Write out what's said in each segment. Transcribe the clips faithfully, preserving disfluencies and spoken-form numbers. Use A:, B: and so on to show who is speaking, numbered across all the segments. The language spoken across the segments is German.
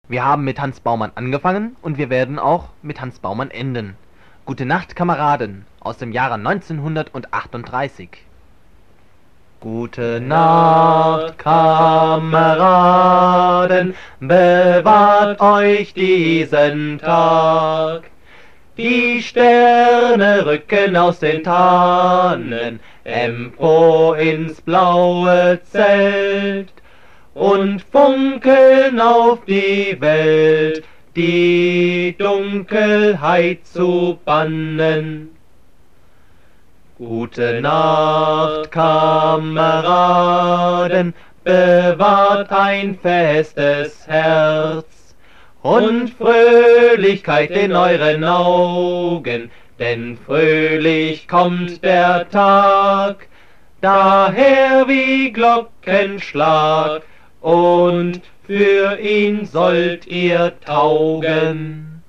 A: Wir haben mit Hans Baumann angefangen und wir werden auch mit Hans Baumann enden. Gute Nacht, Kameraden, aus dem Jahre neunzehnhundertachtunddreißig. Gute Nacht, Kameraden, bewahrt euch diesen Tag. Die Sterne rücken aus den Tannen empor ins blaue Zelt und funkeln auf die Welt, die Dunkelheit zu bannen. Gute Nacht, Kameraden, bewahrt ein festes Herz und Fröhlichkeit in euren Augen, denn fröhlich kommt der Tag, daher wie Glockenschlag, und für ihn sollt ihr taugen.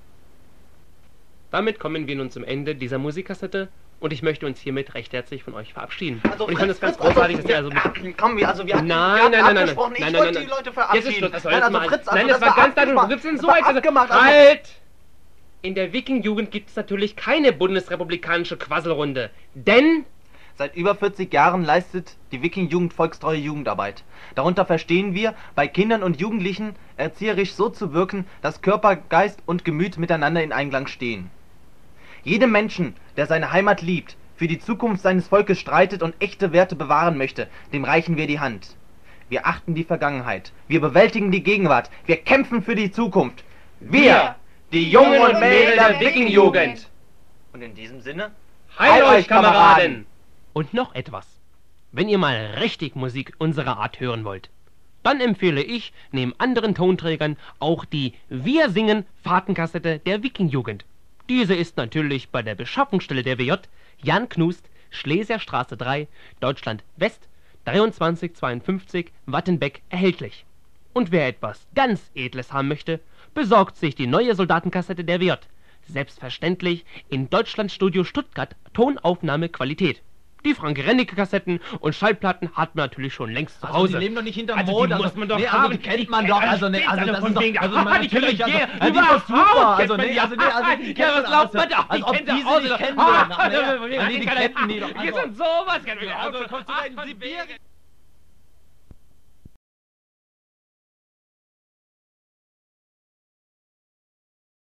B: Damit kommen wir nun zum Ende dieser Musikkassette und ich möchte uns hiermit recht herzlich von euch verabschieden.
A: Also,
B: und ich fand es ganz
A: Fritz,
B: großartig,
A: also,
B: dass ihr also...
A: ja, komm, wir, also wir hatten,
B: Nein,
A: wir hatten
B: nein, nein, nein,
A: abgesprochen,
B: nein,
A: ich
B: nein,
A: wollte
B: nein,
A: die Leute
B: Jetzt ist
A: verabschieden.
B: Schluss, das war
A: Nein,
B: jetzt
A: also
B: mal...
A: Fritz, also
B: Nein, das,
A: das
B: war ganz
A: abgemacht.
B: dadurch, du gibst denn
A: Das
B: so
A: war
B: etwas...
A: abgemacht, also-
B: Halt! In der Wiking-Jugend gibt es natürlich keine bundesrepublikanische Quasselrunde, denn...
A: Seit über vierzig Jahren leistet die Wiking-Jugend volkstreue Jugendarbeit. Darunter verstehen wir, bei Kindern und Jugendlichen erzieherisch so zu wirken, dass Körper, Geist und Gemüt miteinander in Einklang stehen. Jedem Menschen, der seine Heimat liebt, für die Zukunft seines Volkes streitet und echte Werte bewahren möchte, dem reichen wir die Hand. Wir achten die Vergangenheit, wir bewältigen die Gegenwart, wir kämpfen für die Zukunft. Wir, die Jungen und Mädel der Wiking-Jugend. Und in diesem Sinne,
B: Heil euch, Kameraden! Und noch etwas. Wenn ihr mal richtig Musik unserer Art hören wollt, dann empfehle ich neben anderen Tonträgern auch die Wir singen Fahrtenkassette der Wiking-Jugend. Diese ist natürlich bei der Beschaffungsstelle der W J Jan Knust, Schlesierstraße drei, Deutschland West, dreiundzwanzig zweiundfünfzig, Wattenbeck erhältlich. Und wer etwas ganz Edles haben möchte, besorgt sich die neue Soldatenkassette der W J. Selbstverständlich in Deutschlandstudio Stuttgart Tonaufnahmequalität. Die Frank-Rennecke-Kassetten und Schallplatten hat man natürlich schon längst zu Hause.
C: Also die leben doch nicht hinterm
B: Also
C: Mond.
B: die muss man doch
C: nee,
B: haben.
C: Also die kennt man doch. Also nee, also das ist doch, also
B: ah,
C: man
B: die
C: natürlich,
B: kennt
C: also,
B: jeder.
C: also die ist doch super. Also
B: Überhaupt
C: nee, also nee, also die
B: Ja,
C: kennt
B: was
C: man
B: glaubt man
C: also,
B: doch?
C: als ob
B: kennt
C: die
B: sie
C: sie
B: aus,
C: nicht
B: oder?
C: kennen
B: Ah,
C: würden.
B: also,
C: Nee,
B: die
C: die
B: kennen
C: kennen die doch.
B: Wir sind sowas.
C: Also kommst du da in Sibirien?